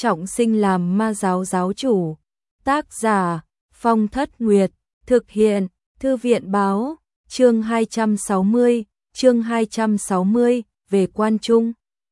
trọng sinh làm ma giáo giáo chủ. Tác giả Phong Thất Nguyệt, thực hiện Thư viện báo, chương 260, về Quan Trung.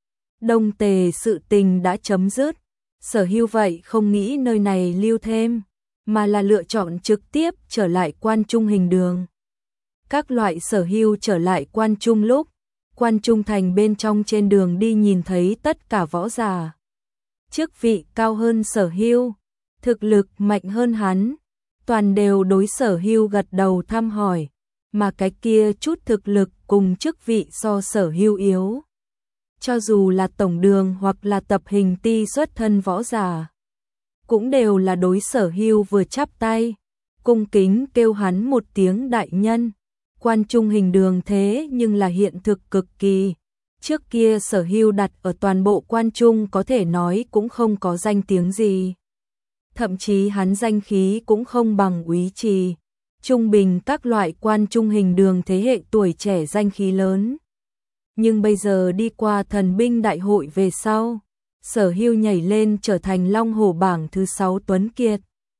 Đông Tề sự tình đã chấm dứt, Sở Hưu vậy không nghĩ nơi này lưu thêm, mà là lựa chọn trực tiếp trở lại Quan Trung Hình Đường. Các loại Sở Hưu trở lại Quan Trung lúc, Quan Trung thành bên trong trên đường đi nhìn thấy tất cả võ giả. Chức vị cao hơn Sở Hưu, thực lực mạnh hơn hắn, toàn đều đối Sở Hưu gật đầu thăm hỏi, mà cái kia chút thực lực cùng chức vị so Sở Hưu yếu. Cho dù là tổng đường hoặc là tập hình ti xuất thân võ giả, cũng đều là đối Sở Hưu vừa chắp tay, cung kính kêu hắn một tiếng đại nhân. Quan Trung Hình Đường thế nhưng là hiện thực cực kỳ. Trước kia Sở Hưu đặt ở toàn bộ Quan Trung có thể nói cũng không có danh tiếng gì. Thậm chí hắn danh khí cũng không bằng Úy Trì. Trung bình các loại Quan Trung Hình Đường thế hệ tuổi trẻ danh khí lớn. Nhưng bây giờ đi qua thần binh đại hội về sau, Sở Hưu nhảy lên trở thành Long Hổ bảng thứ 6 tuấn kiệt.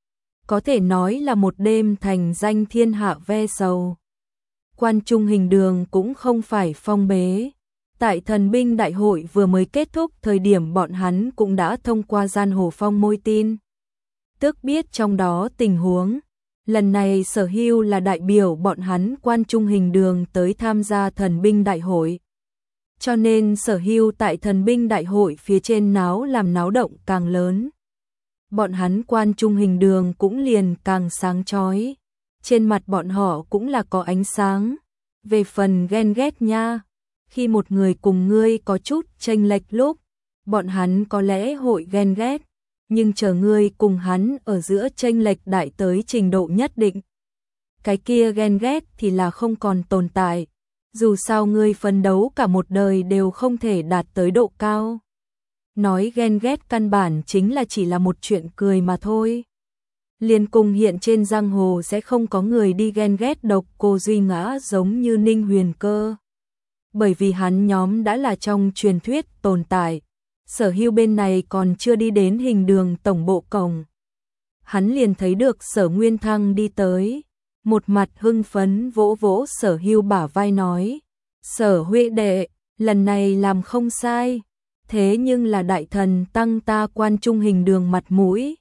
Có thể nói là một đêm thành danh thiên hạ ve sầu. Quan Trung Hình Đường cũng không phải phong bế. Tại thần binh đại hội vừa mới kết thúc thời điểm bọn hắn cũng đã thông qua gian hồ phong môi tin. Tức biết trong đó tình huống. Lần này Sở Hưu là đại biểu bọn hắn Quan Trung Hình Đường tới tham gia thần binh đại hội. Cho nên Sở Hưu tại thần binh đại hội phía trên làm náo động càng lớn. Bọn hắn Quan Trung Hình Đường cũng liền càng sáng chói. Trên mặt bọn họ cũng là có ánh sáng. Về phần ghen ghét nha, khi một người cùng ngươi có chút chênh lệch lúc, bọn hắn có lẽ hội ghen ghét, nhưng chờ ngươi cùng hắn ở giữa chênh lệch đại tới trình độ nhất định, cái kia ghen ghét thì là không còn tồn tại. Dù sao ngươi phấn đấu cả một đời đều không thể đạt tới độ cao. Nói ghen ghét căn bản chính là chỉ là một chuyện cười mà thôi. Liên cùng hiện trên giang hồ sẽ không có người đi ghen ghét Độc Cô Duy Ngã giống như Ninh Huyền Cơ. Bởi vì hắn nhóm đã là trong truyền thuyết tồn tại. Sở Hưu bên này còn chưa đi đến Hình Đường tổng bộ cổng. Hắn liền thấy được Sở Nguyên Thăng đi tới. Một mặt hưng phấn vỗ vỗ Sở Hưu bả vai nói. Sở huynh đệ, lần này làm không sai. Thế nhưng là đại thần tăng ta Quan Trung Hình Đường mặt mũi.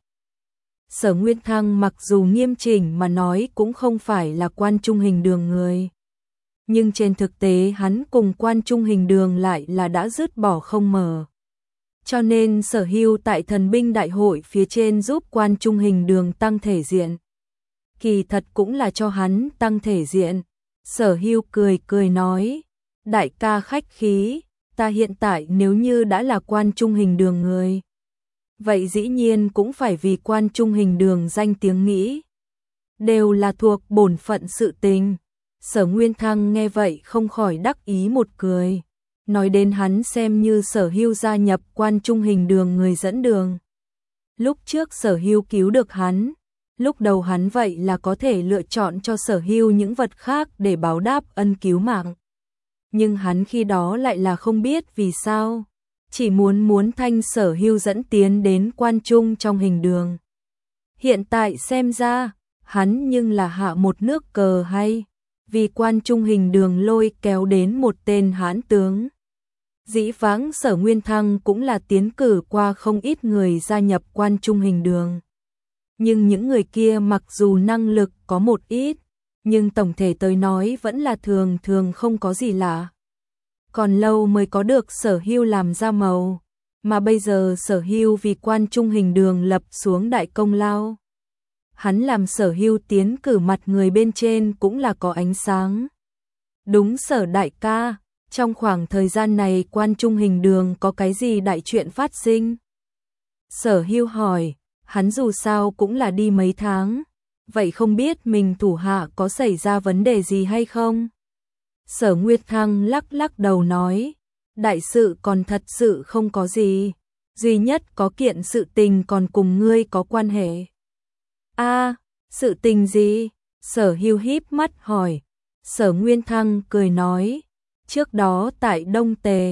Sở Nguyên Thăng mặc dù nghiêm chỉnh mà nói cũng không phải là Quan Trung Hình Đường người. Nhưng trên thực tế hắn cùng Quan Trung Hình Đường lại là đã dứt bỏ không mờ. Cho nên Sở Hưu tại thần binh đại hội phía trên giúp Quan Trung Hình Đường tăng thể diện. Kỳ thật cũng là cho hắn tăng thể diện. Sở Hưu cười nói, đại ca khách khí, ta hiện tại nếu như đã là Quan Trung Hình Đường người, vậy dĩ nhiên cũng phải vì Quan Trung Hình Đường danh tiếng nghĩ. Đều là thuộc bổn phận sự tình. Sở Nguyên Thăng nghe vậy không khỏi đắc ý một cười. Nói đến hắn xem như Sở Hưu gia nhập Quan Trung Hình Đường người dẫn đường. Lúc trước Sở Hưu cứu được hắn. Lúc đầu hắn vậy là có thể lựa chọn cho Sở Hưu những vật khác để báo đáp ân cứu mạng. Nhưng hắn khi đó lại là không biết vì sao. Chỉ muốn thanh Sở Hưu dẫn tiến đến Quan Trung trong Hình Đường. Hiện tại xem ra, hắn nhưng là hạ một nước cờ hay, vì Quan Trung Hình Đường lôi kéo đến một tên hãn tướng. Dĩ vãng Sở Nguyên Thăng cũng là tiến cử qua không ít người gia nhập Quan Trung Hình Đường. Nhưng những người kia mặc dù năng lực có một ít, nhưng tổng thể tới nói vẫn là thường không có gì lạ. Còn lâu mới có được Sở Hưu làm ra màu, mà bây giờ Sở Hưu vì Quan Trung Hình Đường lập xuống đại công lao. Hắn làm Sở Hưu tiến cử mặt người bên trên cũng là có ánh sáng. Đúng Sở đại ca, trong khoảng thời gian này Quan Trung Hình Đường có cái gì đại chuyện phát sinh? Sở Hưu hỏi, hắn dù sao cũng là đi mấy tháng, vậy không biết mình thủ hạ có xảy ra vấn đề gì hay không? Sở Nguyệt Thăng lắc đầu nói, đại sự còn thật sự không có gì, duy nhất có kiện sự tình còn cùng ngươi có quan hệ. A, sự tình gì? Sở Hưu híp mắt hỏi. Sở Nguyên Thăng cười nói, trước đó tại Đông Tề,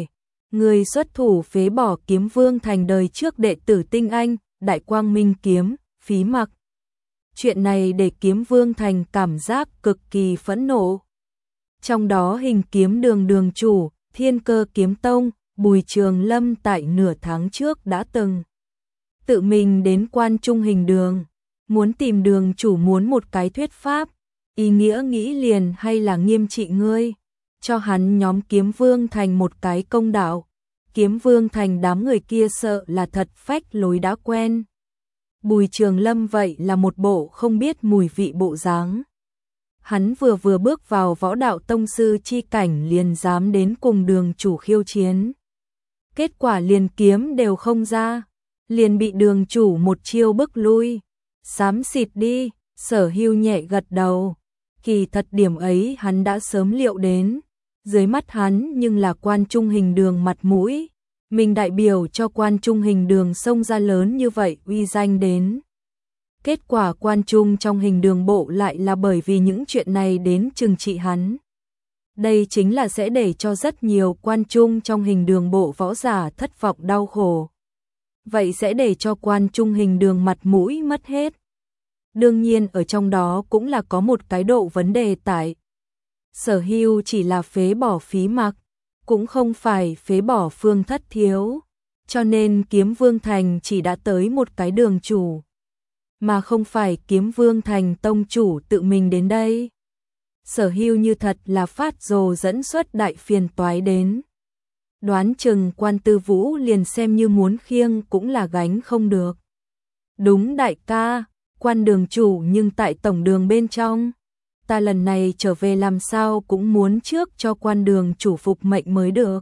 người xuất thủ phế bỏ Kiếm Vương Thành đời trước đệ tử tinh anh, Đại Quang Minh kiếm, Phí Mặc. Chuyện này để Kiếm Vương Thành cảm giác cực kỳ phẫn nộ. Trong đó Hình Kiếm Đường đường chủ, Thiên Cơ Kiếm Tông, Bùi Trường Lâm tại nửa tháng trước đã từng tự mình đến Quan Trung Hình Đường, muốn tìm đường chủ muốn một cái thuyết pháp, ý nghĩa nghĩ liền hay là nghiêm trị ngươi, cho hắn nhóm Kiếm Vương Thành một cái công đạo. Kiếm Vương Thành đám người kia sợ là thật phách lối đã quen. Bùi Trường Lâm vậy là một bộ không biết mùi vị bộ dáng. Hắn vừa bước vào võ đạo tông sư chi cảnh liền dám đến cùng đường chủ khiêu chiến. Kết quả liền kiếm đều không ra, liền bị đường chủ một chiêu bức lui. Xám xịt đi, Sở Hưu nhẹ gật đầu. Kỳ thật điểm ấy hắn đã sớm liệu đến. Dưới mắt hắn nhưng là Quan Trung Hình Đường mặt mũi. Mình đại biểu cho Quan Trung Hình Đường xông ra lớn như vậy uy danh đến. Kết quả Quan Trung trong Hình Đường bộ lại là bởi vì những chuyện này đến trừng trị hắn. Đây chính là sẽ để cho rất nhiều Quan Trung trong Hình Đường bộ võ giả thất vọng đau khổ. Vậy sẽ để cho Quan Trung Hình Đường mặt mũi mất hết. Đương nhiên ở trong đó cũng là có một cái độ vấn đề tại. Sở Hưu chỉ là phế bỏ Phí Mặc, cũng không phải phế bỏ Phương Thất Thiếu, cho nên Kiếm Vương Thành chỉ đã tới một cái đường chủ, mà không phải Kiếm Vương Thành tông chủ tự mình đến đây. Sở Hưu như thật là phát rồ dẫn xuất đại phiền toái đến. Đoán chừng Quan Tư Vũ liền xem như muốn khiêng cũng là gánh không được. Đúng đại ca, Quan đường chủ nhưng tại tổng đường bên trong. Ta lần này trở về làm sao cũng muốn trước cho Quan đường chủ phục mệnh mới được.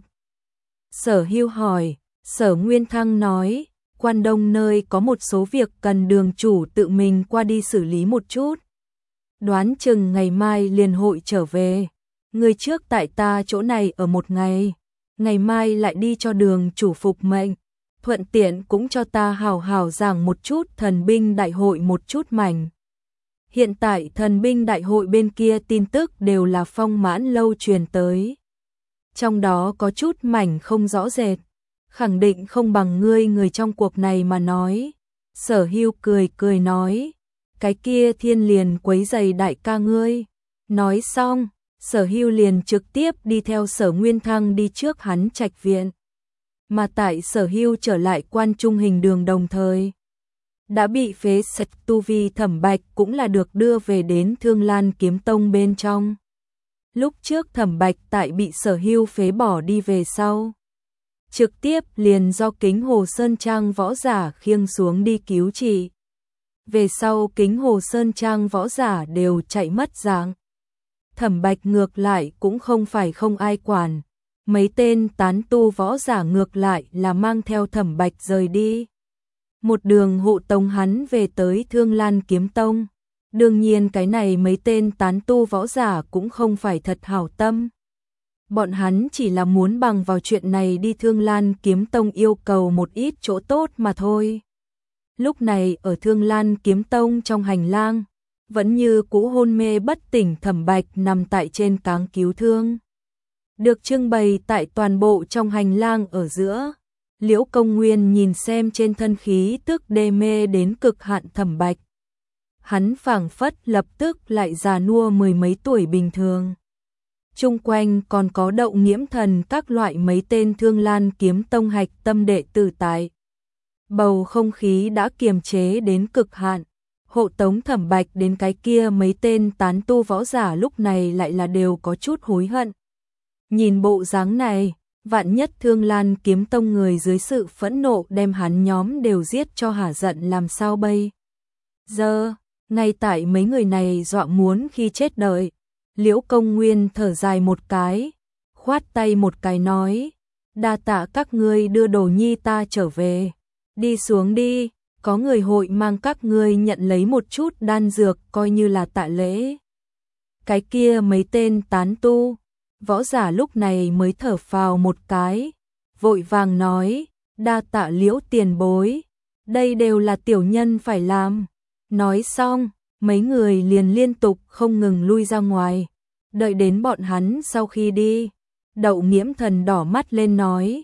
Sở Hưu hỏi, Sở Nguyên Thăng nói, Quan Đông nơi có một số việc cần đường chủ tự mình qua đi xử lý một chút. Đoán chừng ngày mai liền hội trở về. Người trước tại ta chỗ này ở một ngày, ngày mai lại đi cho đường chủ phục mệnh. Thuận tiện cũng cho ta hào hào giảng một chút thần binh đại hội một chút mảnh. Hiện tại thần binh đại hội bên kia tin tức đều là Phong Mãn lâu truyền tới. Trong đó có chút mảnh không rõ rệt, khẳng định không bằng ngươi người trong cuộc này mà nói. Sở Hưu cười nói, cái kia thiên liền quấy giày đại ca ngươi. Nói xong, Sở Hưu liền trực tiếp đi theo Sở Nguyên Thăng đi trước hắn trạch viện. Mà tại Sở Hưu trở lại Quan Trung Hình Đường đồng thời, đã bị phế sạch tu vi Thẩm Bạch cũng là được đưa về đến Thương Lan Kiếm Tông bên trong. Lúc trước Thẩm Bạch tại bị Sở Hưu phế bỏ đi về sau, trực tiếp liền do Kính Hồ Sơn Trang võ giả khiêng xuống đi cứu trị. Về sau Kính Hồ Sơn Trang võ giả đều chạy mất dạng. Thẩm Bạch ngược lại cũng không phải không ai quản. Mấy tên tán tu võ giả ngược lại là mang theo Thẩm Bạch rời đi. Một đường hộ tống hắn về tới Thương Lan Kiếm Tông. Đương nhiên cái này mấy tên tán tu võ giả cũng không phải thật hảo tâm. Bọn hắn chỉ là muốn bằng vào chuyện này đi Thương Lan Kiếm Tông yêu cầu một ít chỗ tốt mà thôi. Lúc này ở Thương Lan Kiếm Tông trong hành lang, vẫn như cũ hôn mê bất tỉnh Thẩm Bạch nằm tại trên cáng cứu thương. Được trưng bày tại toàn bộ trong hành lang ở giữa. Liễu Công Nguyên nhìn xem trên thân khí tức đê mê đến cực hạn Thẩm Bạch. Hắn phảng phất lập tức lại già nua mười mấy tuổi bình thường. Chung quanh còn có Đậu Nghiễm Thần các loại mấy tên Thương Lan Kiếm Tông hạch tâm đệ tử tại. Bầu không khí đã kiềm chế đến cực hạn. Hộ tống Thẩm Bạch đến cái kia mấy tên tán tu võ giả lúc này lại là đều có chút hối hận. Nhìn bộ dáng này, vạn nhất Thương Lan Kiếm Tông người dưới sự phẫn nộ đem hắn nhóm đều giết cho hả giận làm sao bây giờ. Ngay tại mấy người này dọa muốn khi chết đợi, Liễu Công Nguyên thở dài một cái, khoát tay một cái nói, đa tạ các ngươi đưa đồ nhi ta trở về, đi xuống đi, có người hội mang các ngươi nhận lấy một chút đan dược coi như là tạ lễ. Cái kia mấy tên tán tu võ giả lúc này mới thở phào một cái, vội vàng nói, đa tạ Liễu tiền bối, đây đều là tiểu nhân phải làm. Nói xong, mấy người liền liên tục không ngừng lui ra ngoài, đợi đến bọn hắn sau khi đi, Đậu Nghiễm Thần đỏ mắt lên nói,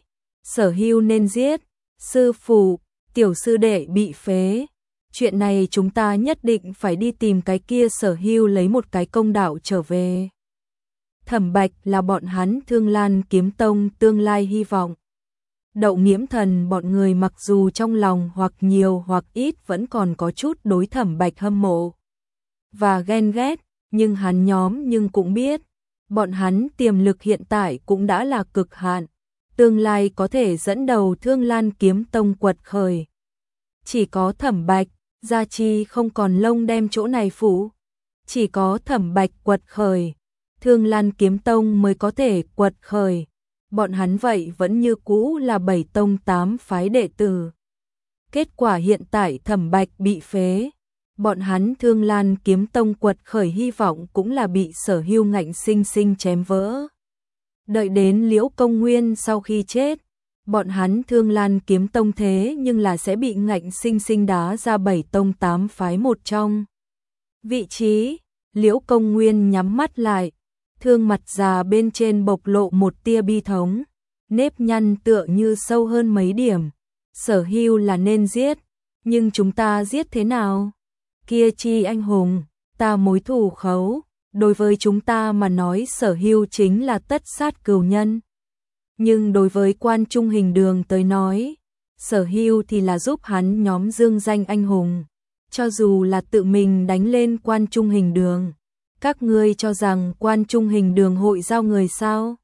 Sở Hưu nên giết. Sư phụ, tiểu sư đệ bị phế. Chuyện này chúng ta nhất định phải đi tìm cái kia Sở Hưu lấy một cái công đạo trở về. Thẩm Bạch là bọn hắn Thương Lan Kiếm Tông tương lai hy vọng. Đậu Nghiễm Thần bọn người mặc dù trong lòng hoặc nhiều hoặc ít vẫn còn có chút đối Thẩm Bạch hâm mộ và ghen ghét, nhưng hắn nhóm cũng biết, bọn hắn tiềm lực hiện tại cũng đã là cực hạn, tương lai có thể dẫn đầu Thương Lan Kiếm Tông quật khởi. Chỉ có Thẩm Bạch, Gia Chi không còn lông đem chỗ này phủ, chỉ có Thẩm Bạch quật khởi, Thương Lan Kiếm Tông mới có thể quật khởi. Bọn hắn vậy vẫn như cũ là 7 tông 8 phái đệ tử. Kết quả hiện tại Thẩm Bạch bị phế, bọn hắn Thương Lan Kiếm Tông quật khởi hy vọng cũng là bị Sở Hưu ngạnh sinh sinh chém vỡ. Đợi đến Liễu Công Nguyên sau khi chết, bọn hắn Thương Lan Kiếm Tông thế nhưng là sẽ bị ngạnh sinh sinh đá ra 7 tông 8 phái một trong. Vị trí, Liễu Công Nguyên nhắm mắt lại, thương mặt già bên trên bộc lộ một tia bi thống, nếp nhăn tựa như sâu hơn mấy điểm. Sở Hưu là nên giết, nhưng chúng ta giết thế nào? Kia chi anh hùng, ta mối thù khấu, đối với chúng ta mà nói Sở Hưu chính là tất sát cừu nhân. Nhưng đối với Quan Trung Hình Đường tới nói, Sở Hưu thì là giúp hắn nhóm dương danh anh hùng, cho dù là tự mình đánh lên Quan Trung Hình Đường. Các ngươi cho rằng Quan Trung Hình Đường hội giao người sao?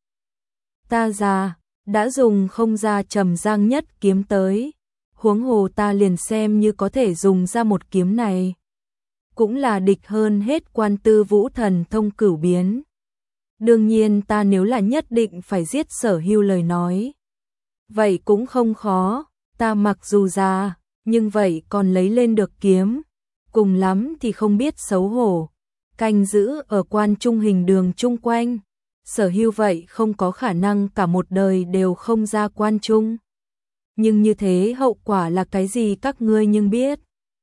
Ta già, đã dùng không ra Trầm Giang Nhất kiếm tới, huống hồ ta liền xem như có thể dùng ra một kiếm này. Cũng là địch hơn hết Quan Tư Vũ Thần Thông Cửu Biến. Đương nhiên ta nếu là nhất định phải giết Sở Hưu lời nói. Vậy cũng không khó, ta mặc dù già, nhưng vậy còn lấy lên được kiếm. Cùng lắm thì không biết xấu hổ. Canh giữ ở Quan Trung Hình Đường chung quanh. Sở Hưu vậy không có khả năng cả một đời đều không ra Quan Trung. Nhưng như thế hậu quả là cái gì các ngươi nhưng biết.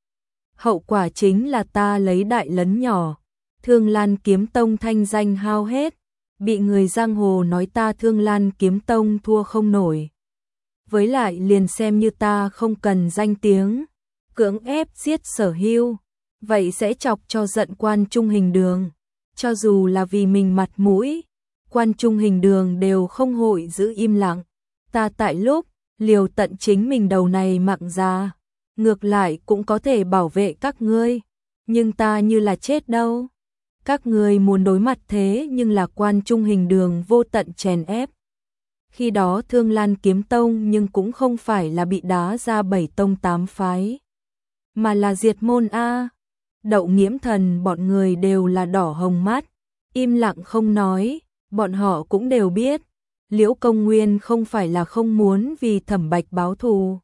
Hậu quả chính là ta lấy đại lấn nhỏ. Thương Lan Kiếm Tông thanh danh hao hết. Bị người giang hồ nói ta Thương Lan Kiếm Tông thua không nổi. Với lại liền xem như ta không cần danh tiếng, cưỡng ép giết Sở Hưu, vậy sẽ chọc cho giận Quan Trung Hình Đường. Cho dù là vì mình mặt mũi, Quan Trung Hình Đường đều không hội giữ im lặng. Ta tại lúc liều tận chính mình đầu này mạng ra, ngược lại cũng có thể bảo vệ các ngươi, nhưng ta như là chết đâu. Các ngươi muốn đối mặt thế nhưng là Quan Trung Hình Đường vô tận chèn ép. Khi đó Thương Lan Kiếm Tông nhưng cũng không phải là bị đá ra 7 tông 8 phái, mà là diệt môn a. Đậu Nghiễm Thần bọn người đều là đỏ hồng mắt, im lặng không nói, bọn họ cũng đều biết, Liễu Công Nguyên không phải là không muốn vì Thẩm Bạch báo thù.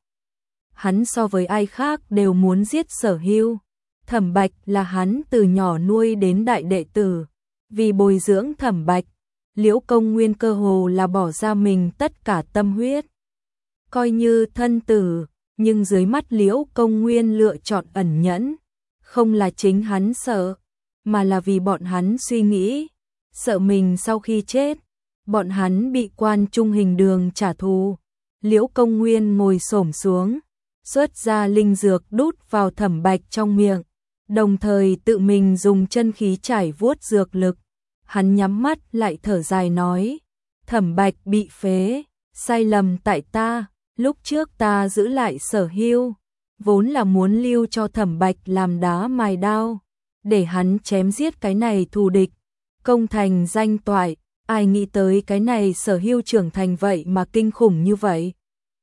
Hắn so với ai khác đều muốn giết Sở Hưu. Thẩm Bạch là hắn từ nhỏ nuôi đến đại đệ tử, vì bồi dưỡng Thẩm Bạch, Liễu Công Nguyên cơ hồ là bỏ ra mình tất cả tâm huyết. Coi như thân tử, nhưng dưới mắt Liễu Công Nguyên lựa chọn ẩn nhẫn, không là chính hắn sợ, mà là vì bọn hắn suy nghĩ, sợ mình sau khi chết, bọn hắn bị Quan Trung Hình Đường trả thù. Liễu Công Nguyên ngồi xổm xuống, xuất ra linh dược đút vào Thẩm Bạch trong miệng, đồng thời tự mình dùng chân khí trải vuốt dược lực. Hắn nhắm mắt lại thở dài nói, Thẩm Bạch bị phế, sai lầm tại ta, lúc trước ta giữ lại Sở Hưu, vốn là muốn lưu cho Thẩm Bạch làm đá mài đao, để hắn chém giết cái này thù địch, công thành danh toại. Ai nghĩ tới cái này Sở Hưu trưởng thành vậy mà kinh khủng như vậy.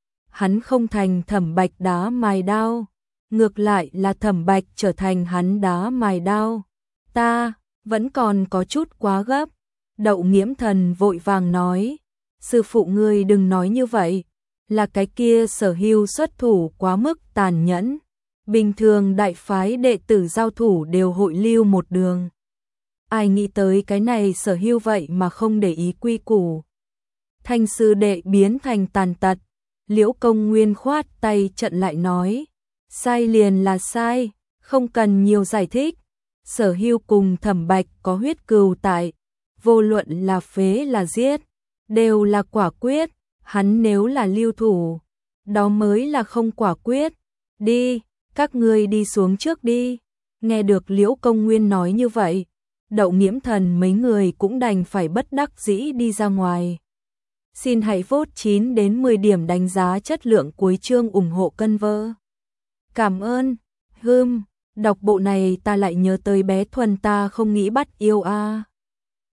Hắn không thành Thẩm Bạch đá mài đao, ngược lại là Thẩm Bạch trở thành hắn đá mài đao. Ta vẫn còn có chút quá gấp. Đậu Nghiễm Thần vội vàng nói, sư phụ ngươi đừng nói như vậy, là cái kia Sở Hưu xuất thủ quá mức tàn nhẫn. Bình thường đại phái đệ tử giao thủ đều hội lưu một đường. Ai nghĩ tới cái này Sở Hưu vậy mà không để ý quy củ. Thanh sư đệ biến thành tàn tật. Liễu Công Nguyên khoát tay trận lại nói, sai liền là sai, không cần nhiều giải thích. Sở Hưu cùng Thẩm Bạch có huyết cừu tại, vô luận là phế là giết, đều là quả quyết. hắn nếu là lưu thủ, đó mới là không quả quyết. Đi, các ngươi đi xuống trước đi. Nghe được Liễu Công Nguyên nói như vậy, Đậu Nghiễm Thần mấy người cũng đành phải bất đắc dĩ đi ra ngoài. Xin hãy vote 9 đến 10 điểm đánh giá chất lượng cuối chương ủng hộ cân vơ. Cảm ơn. Đọc bộ này ta lại nhớ tới bé Thuần ta không nghĩ bắt yêu a.